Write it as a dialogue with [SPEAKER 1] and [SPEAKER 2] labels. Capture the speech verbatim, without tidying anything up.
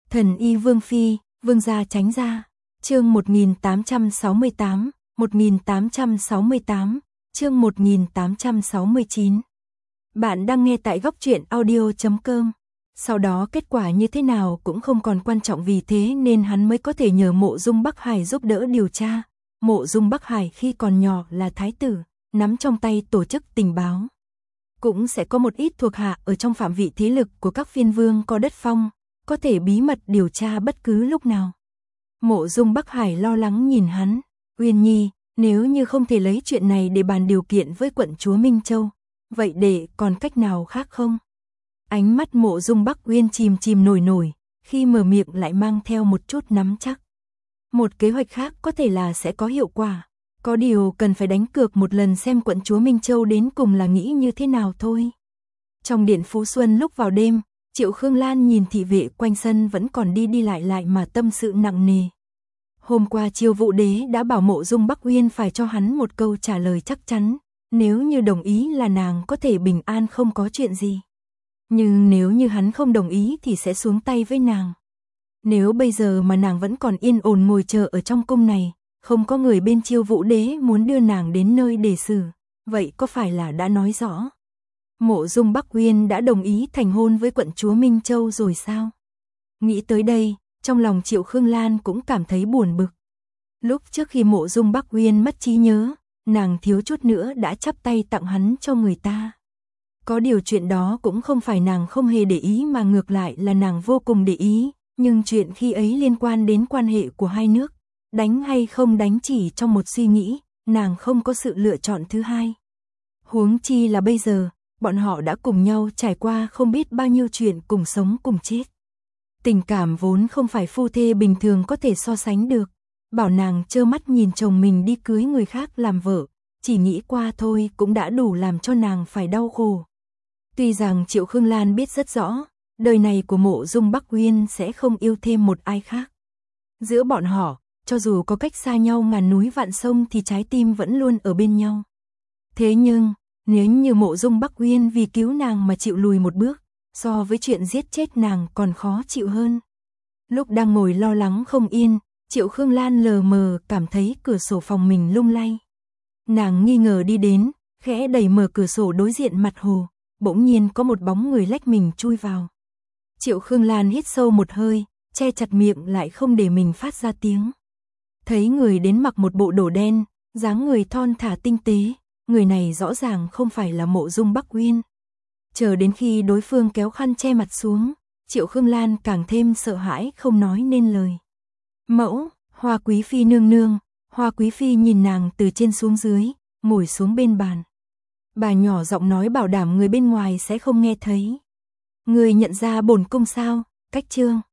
[SPEAKER 1] Thần y Vương Phi, Vương gia tránh ra. Chương một nghìn tám trăm sáu mươi tám, một nghìn tám trăm sáu mươi tám, chương một nghìn tám trăm sáu mươi chín. Bạn đang nghe tại góc truyện audio chấm com. Sau đó kết quả như thế nào cũng không còn quan trọng, vì thế nên hắn mới có thể nhờ Mộ Dung Bắc Hải giúp đỡ điều tra. Mộ Dung Bắc Hải khi còn nhỏ là thái tử, nắm trong tay tổ chức tình báo. Cũng sẽ có một ít thuộc hạ ở trong phạm vị thế lực của các phiên vương có đất phong, có thể bí mật điều tra bất cứ lúc nào. Mộ Dung Bắc Hải lo lắng nhìn hắn, Uyên Nhi, nếu như không thể lấy chuyện này để bàn điều kiện với quận chúa Minh Châu, vậy để còn cách nào khác không? Ánh mắt Mộ Dung Bắc Uyên chìm chìm nổi nổi, khi mở miệng lại mang theo một chút nắm chắc. Một kế hoạch khác có thể là sẽ có hiệu quả, có điều cần phải đánh cược một lần xem quận chúa Minh Châu đến cùng là nghĩ như thế nào thôi. Trong điện Phú Xuân lúc vào đêm, Triệu Khương Lan nhìn thị vệ quanh sân vẫn còn đi đi lại lại mà tâm sự nặng nề. Hôm qua Chiêu Vũ Đế đã bảo Mộ Dung Bắc Uyên phải cho hắn một câu trả lời chắc chắn, nếu như đồng ý là nàng có thể bình an không có chuyện gì. Nhưng nếu như hắn không đồng ý thì sẽ xuống tay với nàng. Nếu bây giờ mà nàng vẫn còn yên ổn ngồi chờ ở trong cung này, không có người bên Chiêu Vũ Đế muốn đưa nàng đến nơi để xử, vậy có phải là đã nói rõ Mộ Dung Bắc Uyên đã đồng ý thành hôn với quận chúa Minh Châu rồi sao? Nghĩ tới đây, trong lòng Triệu Khương Lan cũng cảm thấy buồn bực. Lúc trước khi Mộ Dung Bắc Uyên mất trí nhớ, nàng thiếu chút nữa đã chắp tay tặng hắn cho người ta. Có điều chuyện đó cũng không phải nàng không hề để ý mà ngược lại là nàng vô cùng để ý, nhưng chuyện khi ấy liên quan đến quan hệ của hai nước, đánh hay không đánh chỉ trong một suy nghĩ, nàng không có sự lựa chọn thứ hai. Huống chi là bây giờ, bọn họ đã cùng nhau trải qua không biết bao nhiêu chuyện cùng sống cùng chết. Tình cảm vốn không phải phu thê bình thường có thể so sánh được, bảo nàng trơ mắt nhìn chồng mình đi cưới người khác làm vợ, chỉ nghĩ qua thôi cũng đã đủ làm cho nàng phải đau khổ. Tuy rằng Triệu Khương Lan biết rất rõ, đời này của Mộ Dung Bắc Uyên sẽ không yêu thêm một ai khác. Giữa bọn họ, cho dù có cách xa nhau ngàn núi vạn sông thì trái tim vẫn luôn ở bên nhau. Thế nhưng, nếu như Mộ Dung Bắc Uyên vì cứu nàng mà chịu lùi một bước, so với chuyện giết chết nàng còn khó chịu hơn. Lúc đang ngồi lo lắng không yên, Triệu Khương Lan lờ mờ cảm thấy cửa sổ phòng mình lung lay. Nàng nghi ngờ đi đến, khẽ đẩy mở cửa sổ đối diện mặt hồ, bỗng nhiên có một bóng người lách mình chui vào. Triệu Khương Lan hít sâu một hơi, che chặt miệng lại không để mình phát ra tiếng. Thấy người đến mặc một bộ đồ đen, dáng người thon thả tinh tế, người này rõ ràng không phải là Mộ Dung Bắc Uyên. Chờ đến khi đối phương kéo khăn che mặt xuống, Triệu Khương Lan càng thêm sợ hãi không nói nên lời. Mẫu, Hoa Quý Phi nương nương. Hoa Quý Phi nhìn nàng từ trên xuống dưới, ngồi xuống bên bàn. Bà nhỏ giọng nói bảo đảm người bên ngoài sẽ không nghe thấy. Người nhận ra bổn cung sao? Cách chương.